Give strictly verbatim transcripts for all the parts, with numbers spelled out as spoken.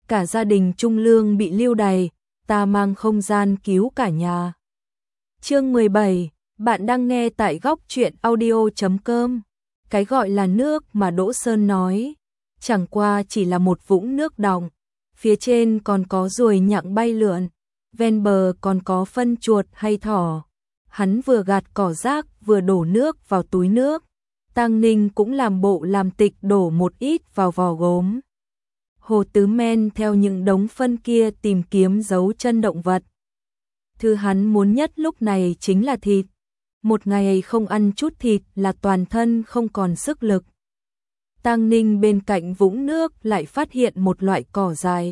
cả gia đình Trung Lương bị lưu đày, ta mang không gian cứu cả nhà. Chương mười bảy, bạn đang nghe tại góc truyện audio chấm com. Cái gọi là nước mà Đỗ Sơn nói, chẳng qua chỉ là một vũng nước đọng, phía trên còn có ruồi nhặng bay lượn, ven bờ còn có phân chuột hay thỏ. Hắn vừa gạt cỏ rác vừa đổ nước vào túi nước. Tang Ninh cũng làm bộ làm tịch đổ một ít vào vò gốm. Hồ Tứ men theo những đống phân kia tìm kiếm dấu chân động vật. Thứ hắn muốn nhất lúc này chính là thịt. Một ngày không ăn chút thịt là toàn thân không còn sức lực. Tang Ninh bên cạnh vũng nước lại phát hiện một loại cỏ dài.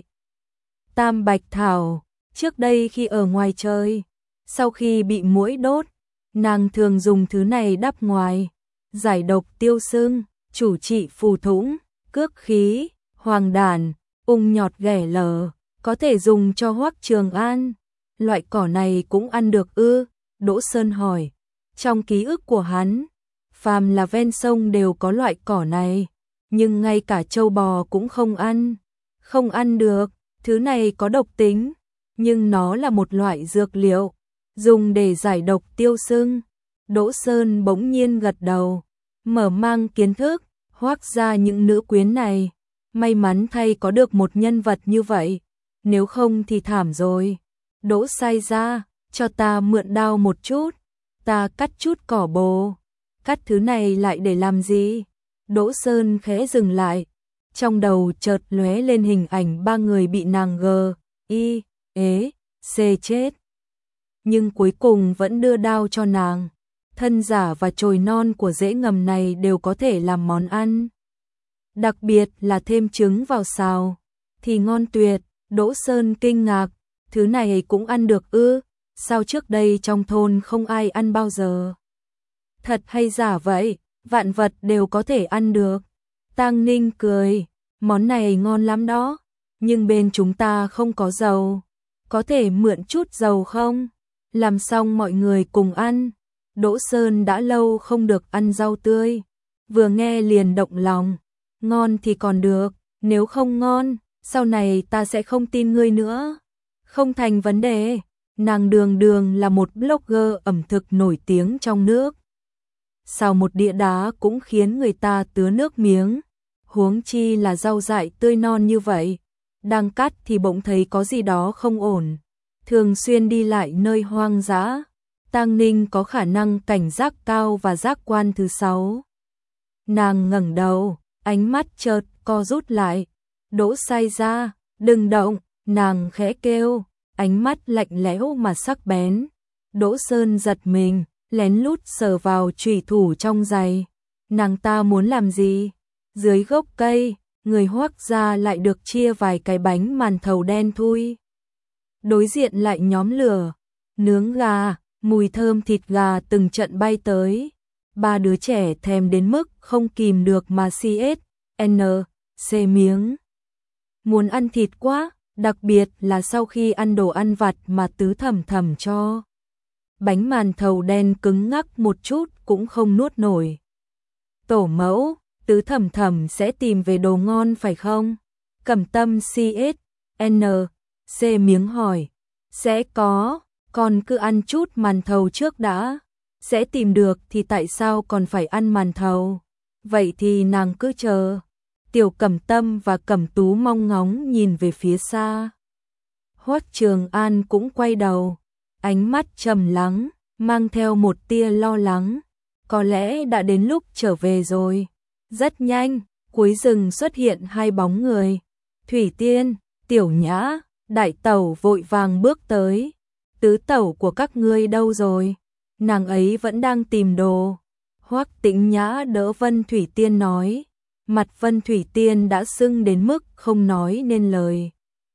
Tam bạch thảo, trước đây khi ở ngoài chơi, sau khi bị muỗi đốt, nàng thường dùng thứ này đắp ngoài, giải độc tiêu sưng, chủ trị phù thủng, cước khí, hoàng đản, ung nhọt ghẻ lở, có thể dùng cho Hoắc Trường An. Loại cỏ này cũng ăn được ư? Đỗ Sơn hỏi. Trong ký ức của hắn, phàm là ven sông đều có loại cỏ này, nhưng ngay cả trâu bò cũng không ăn. Không ăn được, thứ này có độc tính, nhưng nó là một loại dược liệu, dùng để giải độc tiêu sưng. Đỗ Sơn bỗng nhiên gật đầu, mở mang kiến thức, Hoắc ra những nữ quyến này. May mắn thay có được một nhân vật như vậy, nếu không thì thảm rồi. Đỗ Sai ra, cho ta mượn đao một chút, ta cắt chút cỏ bồ. Cắt thứ này lại để làm gì? Đỗ Sơn khẽ dừng lại, trong đầu chợt lóe lên hình ảnh ba người bị nàng gờ, y, ế, xê chết. Nhưng cuối cùng vẫn đưa đao cho nàng. Thân giả và chồi non của rễ ngầm này đều có thể làm món ăn. Đặc biệt là thêm trứng vào xào, thì ngon tuyệt. Đỗ Sơn kinh ngạc, thứ này cũng ăn được ư? Sao trước đây trong thôn không ai ăn bao giờ? Thật hay giả vậy? Vạn vật đều có thể ăn được. Tang Ninh cười, món này ngon lắm đó, nhưng bên chúng ta không có dầu. Có thể mượn chút dầu không? Làm xong mọi người cùng ăn. Đỗ Sơn đã lâu không được ăn rau tươi, vừa nghe liền động lòng. Ngon thì còn được, nếu không ngon, sau này ta sẽ không tin ngươi nữa. Không thành vấn đề, nàng Đường Đường là một blogger ẩm thực nổi tiếng trong nước. Xào một đĩa đá cũng khiến người ta tứa nước miếng, huống chi là rau dại tươi non như vậy. Đang cắt thì bỗng thấy có gì đó không ổn. Thường xuyên đi lại nơi hoang dã, Tang Ninh có khả năng cảnh giác cao và giác quan thứ sáu. Nàng ngẩng đầu, ánh mắt chợt co rút lại. Đỗ Sai ra, đừng động, nàng khẽ kêu, ánh mắt lạnh lẽo mà sắc bén. Đỗ Sơn giật mình, lén lút sờ vào chùy thủ trong giày. Nàng ta muốn làm gì? Dưới gốc cây, người Hoắc gia lại được chia vài cái bánh màn thầu đen thui. Đối diện lại nhóm lửa, nướng gà, mùi thơm thịt gà từng trận bay tới. Ba đứa trẻ thèm đến mức không kìm được mà cs, n, c miếng. Muốn ăn thịt quá, đặc biệt là sau khi ăn đồ ăn vặt mà Tứ Thẩm Thẩm cho. Bánh màn thầu đen cứng ngắc một chút cũng không nuốt nổi. Tổ mẫu, Tứ Thẩm Thẩm sẽ tìm về đồ ngon phải không? Cẩm Tâm cs, n, c miếng hỏi. Sẽ có, con cứ ăn chút màn thầu trước đã. Sẽ tìm được thì tại sao còn phải ăn màn thầu? Vậy thì nàng cứ chờ. Tiểu Cẩm Tâm và Cẩm Tú mong ngóng nhìn về phía xa. Hoắc Trường An cũng quay đầu, ánh mắt trầm lắng, mang theo một tia lo lắng. Có lẽ đã đến lúc trở về rồi. Rất nhanh, cuối rừng xuất hiện hai bóng người. Thủy Tiên, Tiểu Nhã, Đại Tẩu vội vàng bước tới. Tứ tẩu của các ngươi đâu rồi? Nàng ấy vẫn đang tìm đồ. Hoắc Tĩnh Nhã đỡ Vân Thủy Tiên nói. Mặt Vân Thủy Tiên đã sưng đến mức không nói nên lời.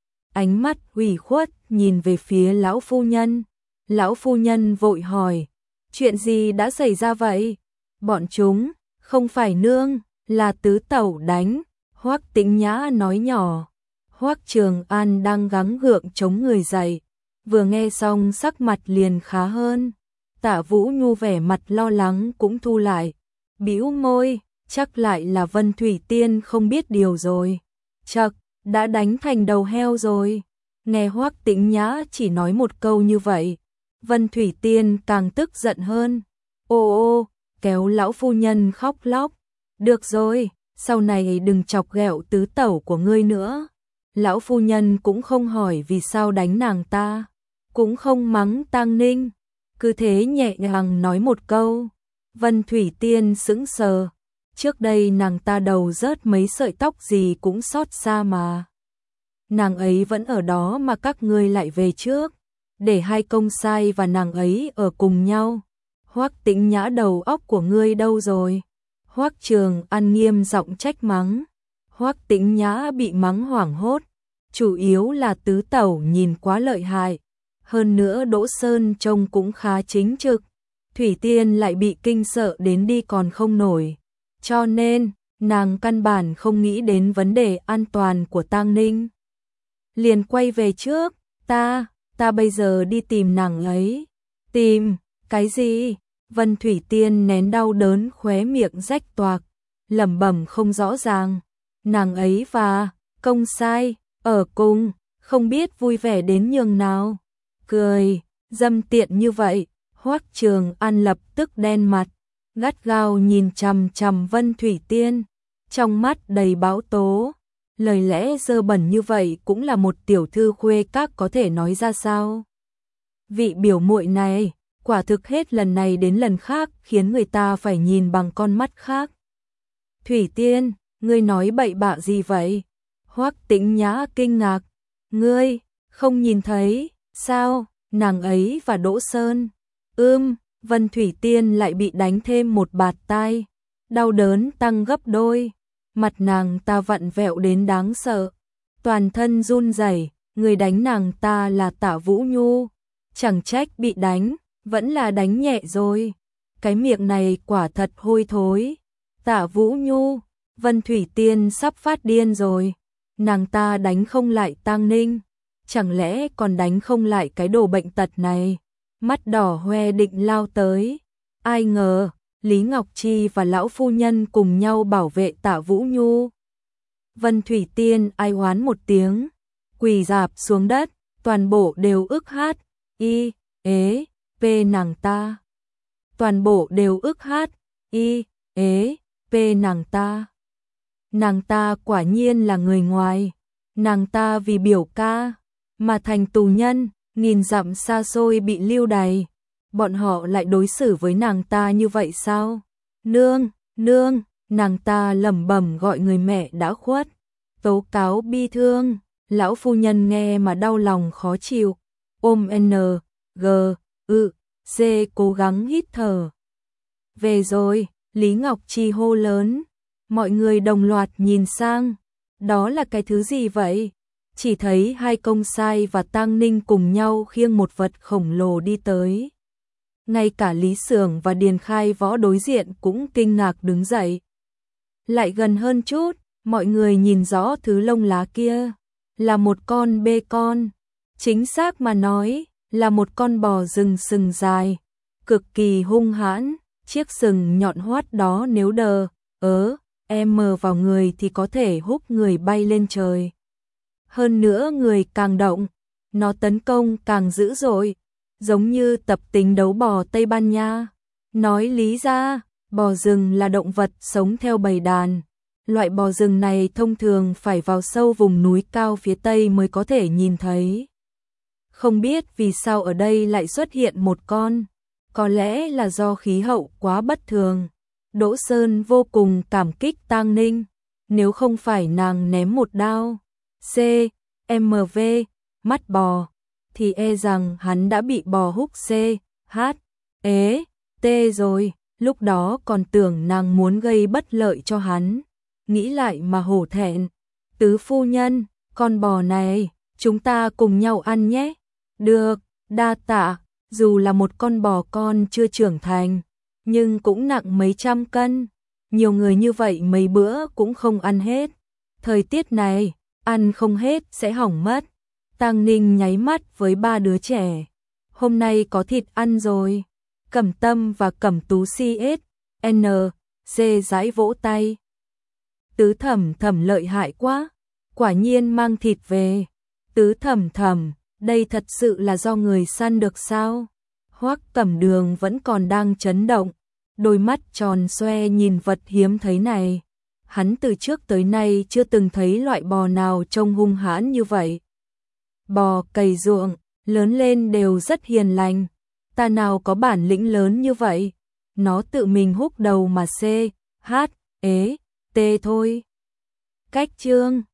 Ánh mắt ủy khuất nhìn về phía lão phu nhân. Lão phu nhân vội hỏi, chuyện gì đã xảy ra vậy? Bọn chúng, không phải nương, là tứ tẩu đánh. Hoắc Tĩnh Nhã nói nhỏ. Hoắc Trường An đang gắng gượng chống người dậy, vừa nghe xong sắc mặt liền khá hơn. Tạ Vũ Nhu vẻ mặt lo lắng cũng thu lại, bĩu môi, chắc lại là Vân Thủy Tiên không biết điều rồi. Chậc, đã đánh thành đầu heo rồi. Nghe Hoắc Tĩnh Nhã chỉ nói một câu như vậy, Vân Thủy Tiên càng tức giận hơn. Ô ô, kéo lão phu nhân khóc lóc. Được rồi, sau này đừng chọc ghẹo tứ tẩu của ngươi nữa. Lão phu nhân cũng không hỏi vì sao đánh nàng ta, cũng không mắng Tang Ninh, cứ thế nhẹ nhàng nói một câu. Vân Thủy Tiên sững sờ, trước đây nàng ta đầu rớt mấy sợi tóc gì cũng xót xa mà. Nàng ấy vẫn ở đó mà các ngươi lại về trước, để hai công sai và nàng ấy ở cùng nhau. Hoắc Tĩnh Nhã, đầu óc của ngươi đâu rồi? Hoắc Trường An nghiêm giọng trách mắng. Hoắc Tĩnh Nhã bị mắng hoảng hốt, chủ yếu là tứ tẩu nhìn quá lợi hại, hơn nữa Đỗ Sơn trông cũng khá chính trực, Thủy Tiên lại bị kinh sợ đến đi còn không nổi, cho nên nàng căn bản không nghĩ đến vấn đề an toàn của Tang Ninh. Liền quay về trước, ta, ta bây giờ đi tìm nàng ấy. Tìm, cái gì? Vân Thủy Tiên nén đau đớn khóe miệng rách toạc, lẩm bẩm không rõ ràng. Nàng ấy và công sai ở cùng, không biết vui vẻ đến nhường nào. Cười, dâm tiện như vậy, Hoắc Trường An lập tức đen mặt, gắt gao nhìn chằm chằm Vân Thủy Tiên, trong mắt đầy bão tố. Lời lẽ dơ bẩn như vậy cũng là một tiểu thư khuê các có thể nói ra sao? Vị biểu muội này, quả thực hết lần này đến lần khác khiến người ta phải nhìn bằng con mắt khác. Thủy Tiên, ngươi nói bậy bạ gì vậy? Hoắc Tĩnh Nhã kinh ngạc. Ngươi, không nhìn thấy, sao, nàng ấy và Đỗ Sơn. Ưm, Vân Thủy Tiên lại bị đánh thêm một bạt tai, đau đớn tăng gấp đôi. Mặt nàng ta vặn vẹo đến đáng sợ, toàn thân run rẩy. Người đánh nàng ta là Tạ Vũ Nhu, chẳng trách bị đánh, vẫn là đánh nhẹ rồi. Cái miệng này quả thật hôi thối. Tạ Vũ Nhu, Vân Thủy Tiên sắp phát điên rồi. Nàng ta đánh không lại Tang Ninh, chẳng lẽ còn đánh không lại cái đồ bệnh tật này? Mắt đỏ hoe định lao tới. Ai ngờ Lý Ngọc Chi và lão phu nhân cùng nhau bảo vệ Tạ Vũ Nhu. Vân Thủy Tiên ai oán một tiếng, quỳ rạp xuống đất, toàn bộ đều ức hát, y, ế, p nàng ta. Toàn bộ đều ức hát, y, ế, p nàng ta. Nàng ta quả nhiên là người ngoài, nàng ta vì biểu ca mà thành tù nhân, nghìn dặm xa xôi bị lưu đày. Bọn họ lại đối xử với nàng ta như vậy sao? Nương, nương, nàng ta lẩm bẩm gọi người mẹ đã khuất, tố cáo bi thương. Lão phu nhân nghe mà đau lòng khó chịu, ôm N, G, ư, C cố gắng hít thở. Về rồi, Lý Ngọc Chi hô lớn, mọi người đồng loạt nhìn sang, đó là cái thứ gì vậy? Chỉ thấy hai công sai và Tang Ninh cùng nhau khiêng một vật khổng lồ đi tới. Ngay cả Lý Sưởng và Điền Khai Võ đối diện cũng kinh ngạc đứng dậy. Lại gần hơn chút, mọi người nhìn rõ thứ lông lá kia, là một con bê con. Chính xác mà nói, là một con bò rừng sừng dài, cực kỳ hung hãn, chiếc sừng nhọn hoắt đó nếu đờ, ớ, em mờ vào người thì có thể húc người bay lên trời. Hơn nữa người càng động, nó tấn công càng dữ dội, giống như tập tính đấu bò Tây Ban Nha. Nói lý ra, bò rừng là động vật sống theo bầy đàn. Loại bò rừng này thông thường phải vào sâu vùng núi cao phía Tây mới có thể nhìn thấy. Không biết vì sao ở đây lại xuất hiện một con, có lẽ là do khí hậu quá bất thường. Đỗ Sơn vô cùng cảm kích Tang Ninh, nếu không phải nàng ném một đao C, M V, mắt bò, thì e rằng hắn đã bị bò húc C, H, ế, T rồi, lúc đó còn tưởng nàng muốn gây bất lợi cho hắn. Nghĩ lại mà hổ thẹn. Tứ phu nhân, con bò này, chúng ta cùng nhau ăn nhé. Được, đa tạ, dù là một con bò con chưa trưởng thành, nhưng cũng nặng mấy trăm cân. Nhiều người như vậy mấy bữa cũng không ăn hết. Thời tiết này, ăn không hết sẽ hỏng mất. Tang Ninh nháy mắt với ba đứa trẻ. Hôm nay có thịt ăn rồi. Cẩm Tâm và Cẩm Tú xê ét, N, C dãi vỗ tay. Tứ Thẩm Thẩm lợi hại quá. quả nhiên mang thịt về. Tứ Thẩm Thẩm, đây thật sự là do người săn được sao? Hoắc Cẩm Đường vẫn còn đang chấn động, đôi mắt tròn xoe nhìn vật hiếm thấy này. Hắn từ trước tới nay chưa từng thấy loại bò nào trông hung hãn như vậy. Bò cày ruộng, lớn lên đều rất hiền lành, ta nào có bản lĩnh lớn như vậy, nó tự mình húc đầu mà xê, hát, ế, tê thôi. Cách chương